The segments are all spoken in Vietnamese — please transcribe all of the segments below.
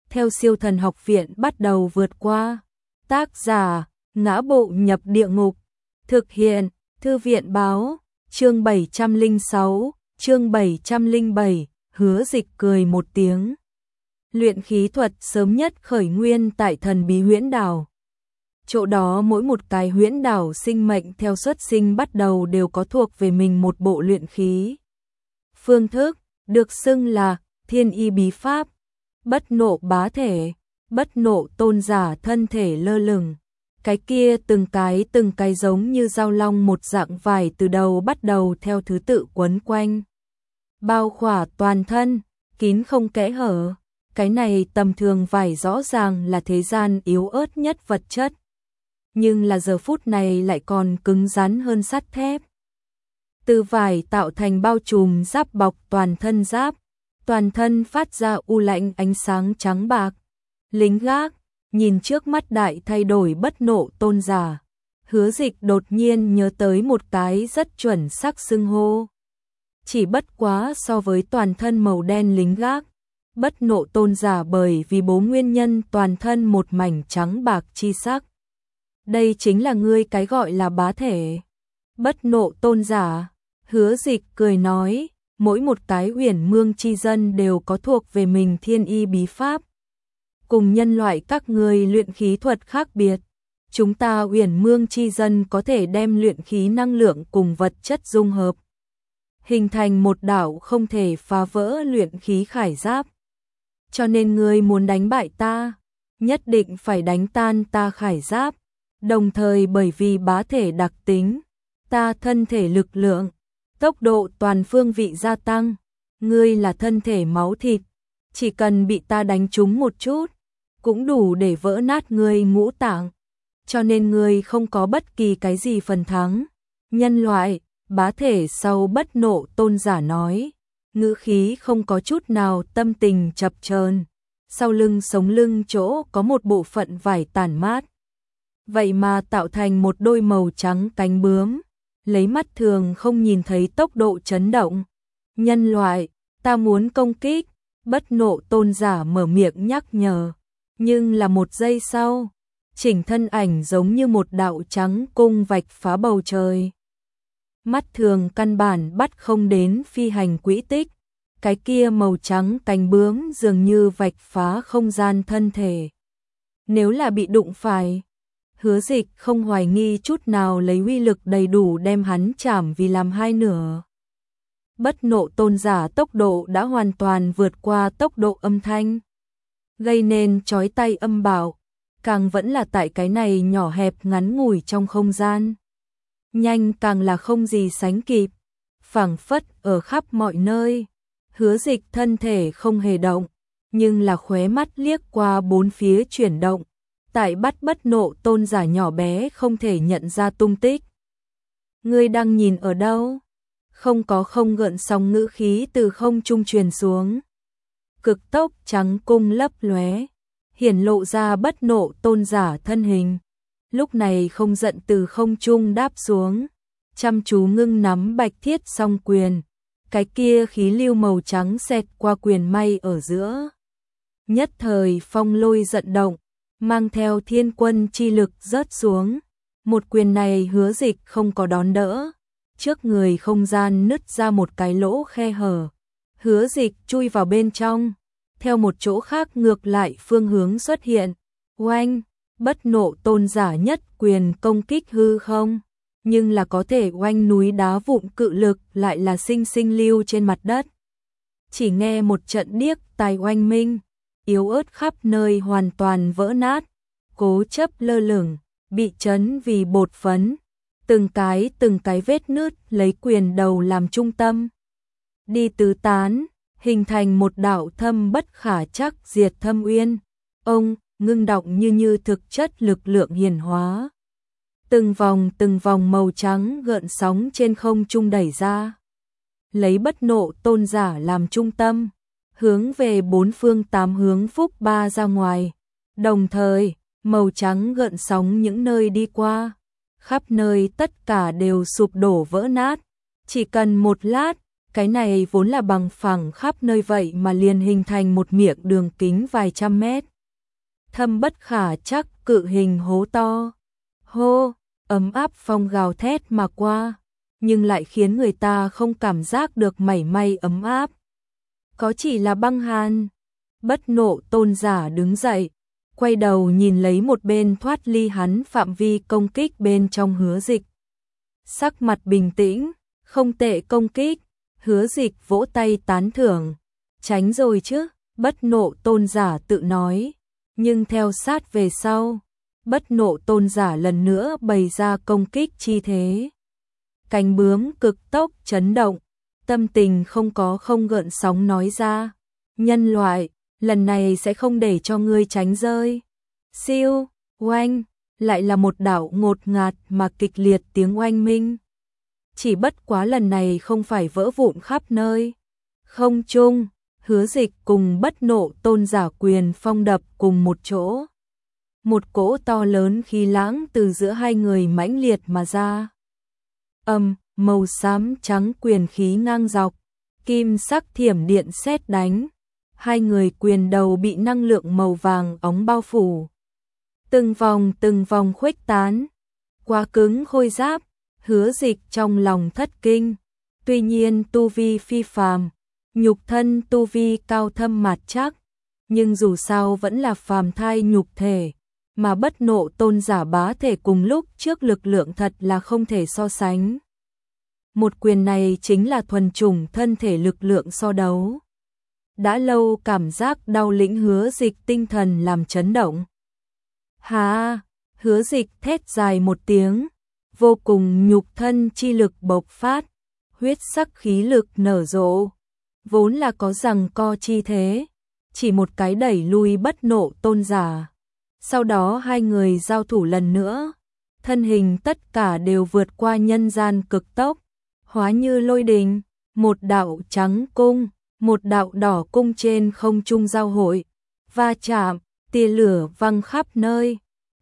theo Siêu Thần Học Viện bắt đầu vượt qua. Tác giả: Ngã Bộ Nhập Địa Ngục. Thực hiện: Thư viện báo. Chương 706, chương 707, Hứa Dịch cười một tiếng. Luyện khí thuật sớm nhất khởi nguyên tại thần bí huyễn đảo. Chỗ đó mỗi một cái huyễn đảo sinh mệnh theo xuất sinh bắt đầu đều có thuộc về mình một bộ luyện khí. Phương thức, được xưng là Thiên Y Bí Pháp. Bất nộ bá thể, bất nộ tôn giả thân thể lơ lửng. Cái kia từng cái giống như dao long một dạng vải từ đầu bắt đầu theo thứ tự quấn quanh. Bao khỏa toàn thân, kín không kẽ hở. Cái này tầm thường vải rõ ràng là thế gian yếu ớt nhất vật chất. Nhưng là giờ phút này lại còn cứng rắn hơn sắt thép. Từ vải tạo thành bao trùm giáp bọc toàn thân giáp. Toàn thân phát ra u lạnh ánh sáng trắng bạc. Lính gác, nhìn trước mắt đại thay đổi bất nộ tôn giả. Hứa Dịch đột nhiên nhớ tới một cái rất chuẩn xác xưng hô. Chỉ bất quá so với toàn thân màu đen lính gác. Bất nộ tôn giả bởi vì bố nguyên nhân toàn thân một mảnh trắng bạc chi sắc. Đây chính là ngươi cái gọi là bá thể. Bất nộ tôn giả, Hứa Dịch cười nói, mỗi một cái Uyển Mương chi dân đều có thuộc về mình thiên y bí pháp. Cùng nhân loại các ngươi luyện khí thuật khác biệt, chúng ta Uyển Mương chi dân có thể đem luyện khí năng lượng cùng vật chất dung hợp, hình thành một đạo không thể phá vỡ luyện khí khải giáp. Cho nên ngươi muốn đánh bại ta, nhất định phải đánh tan ta khải giáp, đồng thời bởi vì bá thể đặc tính, ta thân thể lực lượng, tốc độ toàn phương vị gia tăng, ngươi là thân thể máu thịt, chỉ cần bị ta đánh trúng một chút, cũng đủ để vỡ nát ngươi ngũ tạng, cho nên ngươi không có bất kỳ cái gì phần thắng. Nhân loại, bá thể sau bất nộ tôn giả nói, ngữ khí không có chút nào tâm tình chập chờn. Sau lưng sống lưng chỗ có một bộ phận vải tản mát. Vậy mà tạo thành một đôi màu trắng cánh bướm, lấy mắt thường không nhìn thấy tốc độ chấn động. Nhân loại, ta muốn công kích, bất nộ tôn giả mở miệng nhắc nhở. Nhưng là một giây sau, chỉnh thân ảnh giống như một đạo trắng cung vạch phá bầu trời. Mắt thường căn bản bắt không đến phi hành quỹ tích. Cái kia màu trắng cánh bướm dường như vạch phá không gian thân thể. Nếu là bị đụng phải, Hứa Dịch không hoài nghi chút nào lấy uy lực đầy đủ đem hắn chảm vì làm hai nửa. Bất nộ tôn giả tốc độ đã hoàn toàn vượt qua tốc độ âm thanh, gây nên chói tai âm bạo, càng vẫn là tại cái này nhỏ hẹp ngắn ngủi trong không gian. Nhanh càng là không gì sánh kịp, phảng phất ở khắp mọi nơi. Hứa Dịch thân thể không hề động, nhưng là khóe mắt liếc qua bốn phía chuyển động, tại bắt bất nộ tôn giả nhỏ bé không thể nhận ra tung tích. Ngươi đang nhìn ở đâu? Không gợn sóng ngữ khí từ không trung truyền xuống. Cực tốc trắng cung lấp lóe, hiển lộ ra bất nộ tôn giả thân hình. Lúc này không giận từ không trung đáp xuống, chăm chú ngưng nắm bạch thiết song quyền. Cái kia khí lưu màu trắng xẹt qua quyền may ở giữa. Nhất thời phong lôi giận động, mang theo thiên quân chi lực rớt xuống. Một quyền này Hứa Dịch không có đón đỡ. Trước người không gian nứt ra một cái lỗ khe hở. Hứa Dịch chui vào bên trong. Theo một chỗ khác ngược lại phương hướng xuất hiện. Oanh, bất nộ tôn giả nhất quyền công kích hư không. Nhưng là có thể oanh núi đá vụn cự lực lại là sinh sinh lưu trên mặt đất. Chỉ nghe một trận điếc tai oanh minh, yếu ớt khắp nơi hoàn toàn vỡ nát, cố chấp lơ lửng, bị chấn vì bột phấn, từng cái vết nứt lấy quyền đầu làm trung tâm. Đi tứ tán, hình thành một đạo thâm bất khả trắc diệt thâm uyên, ông ngưng động như thực chất lực lượng hiển hóa. Từng vòng màu trắng gợn sóng trên không trung đẩy ra. Lấy bất nộ tôn giả làm trung tâm, hướng về bốn phương tám hướng phúc ba ra ngoài. Đồng thời, màu trắng gợn sóng những nơi đi qua, khắp nơi tất cả đều sụp đổ vỡ nát. Chỉ cần một lát, Cái này vốn là bằng phẳng khắp nơi vậy mà liền hình thành một miệng đường kính vài trăm mét. Thâm bất khả chắc cự hình hố to. Hô, ấm áp phong gào thét mà qua, nhưng lại khiến người ta không cảm giác được mảy may ấm áp. Có chỉ là băng hàn. Bất nộ tôn giả đứng dậy, quay đầu nhìn lấy một bên thoát ly hắn phạm vi công kích bên trong Hứa Dịch. Sắc mặt bình tĩnh, không tệ công kích, Hứa Dịch vỗ tay tán thưởng. Tránh rồi chứ, bất nộ tôn giả tự nói, nhưng theo sát về sau, bất nộ tôn giả lần nữa bày ra công kích chi thế. Cánh bướm cực tốc chấn động, tâm tình không gợn sóng nói ra, nhân loại, lần này sẽ không để cho ngươi tránh rơi. Siêu, oanh, lại là một đạo ngột ngạt mà kịch liệt tiếng oanh minh. Chỉ bất quá lần này không phải vỡ vụn khắp nơi. Không trung, Hứa Dịch cùng bất nộ tôn giả quyền phong đập cùng một chỗ. Một cỗ to lớn khí lãng từ giữa hai người mãnh liệt mà ra. Màu xám trắng quyền khí ngang dọc, kim sắc thiểm điện sét đánh. Hai người quyền đầu bị năng lượng màu vàng óng bao phủ. Từng vòng khuếch tán. Quá cứng khôi giáp, Hứa Dịch trong lòng thất kinh. Tuy nhiên tu vi phi phàm, nhục thân tu vi cao thâm mạt chắc, nhưng dù sao vẫn là phàm thai nhục thể, mà bất nộ tôn giả bá thể cùng lúc trước lực lượng thật là không thể so sánh. Một quyền này chính là thuần chủng thân thể lực lượng so đấu. Đã lâu cảm giác đau lĩnh Hứa Dịch tinh thần làm chấn động. Hà, Hứa Dịch thét dài một tiếng, vô cùng nhục thân chi lực bộc phát, huyết sắc khí lực nở rộ, vốn là có rằng co chi thế, chỉ một cái đẩy lui bất nộ tôn giả. Sau đó hai người giao thủ lần nữa, thân hình tất cả đều vượt qua nhân gian cực tốc, hóa như lôi đình, một đạo trắng cung, một đạo đỏ cung trên không trung giao hội, va chạm, tia lửa văng khắp nơi,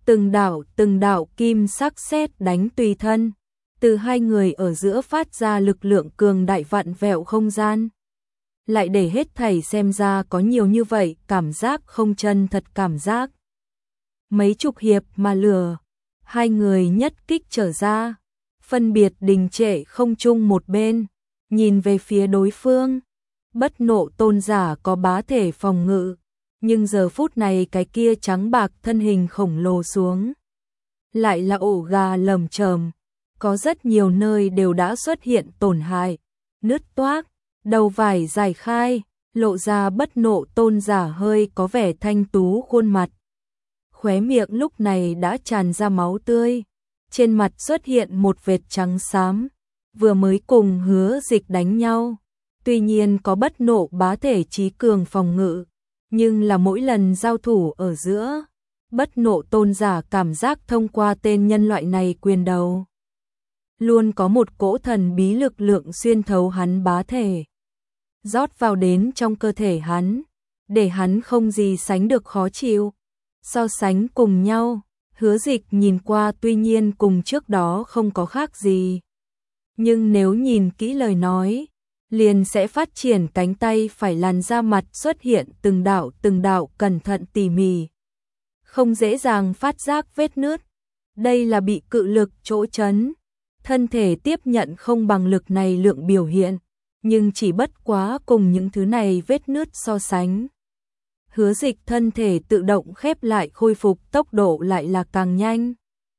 từng đạo kim sắc sét đánh tùy thân, từ hai người ở giữa phát ra lực lượng cường đại vặn vẹo không gian. Lại để hết thảy xem ra có nhiều như vậy, cảm giác không chân thật cảm giác. Mấy chục hiệp mà lửa, hai người nhất kích trở ra, phân biệt đình trệ không chung một bên, nhìn về phía đối phương. Bất nộ tôn giả có bá thể phòng ngự, nhưng giờ phút này cái kia trắng bạc thân hình khổng lồ xuống. Lại là ổ gà lởm chởm, có rất nhiều nơi đều đã xuất hiện tổn hại, nứt toác, đầu vải dài khai, lộ ra bất nộ tôn giả hơi có vẻ thanh tú khuôn mặt. Khóe miệng lúc này đã tràn ra máu tươi, trên mặt xuất hiện một vệt trắng xám, vừa mới cùng Hứa Dịch đánh nhau. Tuy nhiên có bất nộ bá thể trí cường phòng ngự, nhưng là mỗi lần giao thủ ở giữa, bất nộ tôn giả cảm giác thông qua tên nhân loại này quyền đầu. Luôn có một cỗ thần bí lực lượng xuyên thấu hắn bá thể, rót vào đến trong cơ thể hắn, để hắn không gì sánh được khó chịu. So sánh cùng nhau, Hứa Dịch nhìn qua tuy nhiên cùng trước đó không có khác gì. Nhưng nếu nhìn kỹ lời nói, liền sẽ phát triển cánh tay phải làn da mặt xuất hiện từng đạo cẩn thận tỉ mỉ. Không dễ dàng phát giác vết nứt. Đây là bị cự lực chỗ chấn. Thân thể tiếp nhận không bằng lực này lượng biểu hiện, nhưng chỉ bất quá cùng những thứ này vết nứt so sánh. Hứa Dịch thân thể tự động khép lại khôi phục tốc độ lại là càng nhanh.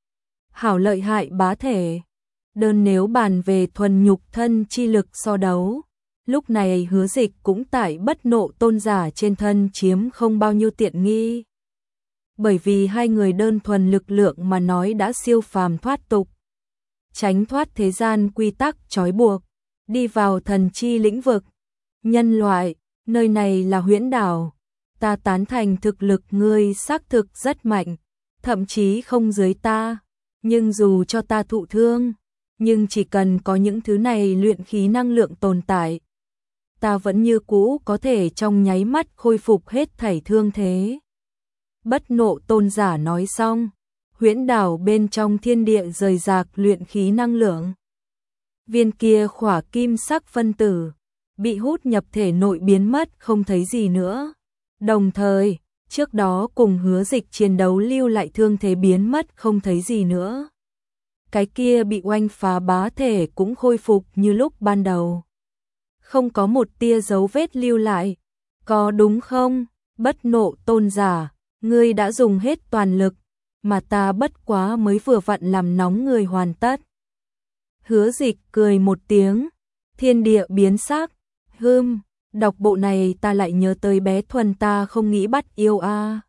Hảo lợi hại bá thể. Đơn nếu bàn về thuần nhục thân chi lực so đấu, lúc này Hứa Dịch cũng tại bất nộ tôn giả trên thân chiếm không bao nhiêu tiện nghi. Bởi vì hai người đơn thuần lực lượng mà nói đã siêu phàm thoát tục, tránh thoát thế gian quy tắc trói buộc, đi vào thần chi lĩnh vực. Nhân loại, nơi này là huyễn đảo, ta tán thành thực lực ngươi xác thực rất mạnh, thậm chí không dưới ta, nhưng dù cho ta thụ thương, nhưng chỉ cần có những thứ này luyện khí năng lượng tồn tại, ta vẫn như cũ có thể trong nháy mắt khôi phục hết thảy thương thế. Bất nộ tôn giả nói xong, huyễn đảo bên trong thiên địa rời rạc luyện khí năng lượng. Viên kia khỏa kim sắc phân tử, bị hút nhập thể nội biến mất không thấy gì nữa. Đồng thời, trước đó cùng Hứa Dịch chiến đấu lưu lại thương thế biến mất không thấy gì nữa. Cái kia bị oanh phá bá thể cũng khôi phục như lúc ban đầu. Không có một tia dấu vết lưu lại. Có đúng không? Bất Nộ tôn giả, ngươi đã dùng hết toàn lực, mà ta bất quá mới vừa vặn làm nóng người hoàn tất. Hứa Dịch cười một tiếng, thiên địa biến sắc, đọc bộ này ta lại nhớ tới bé Thuần ta không nghĩ bắt yêu a.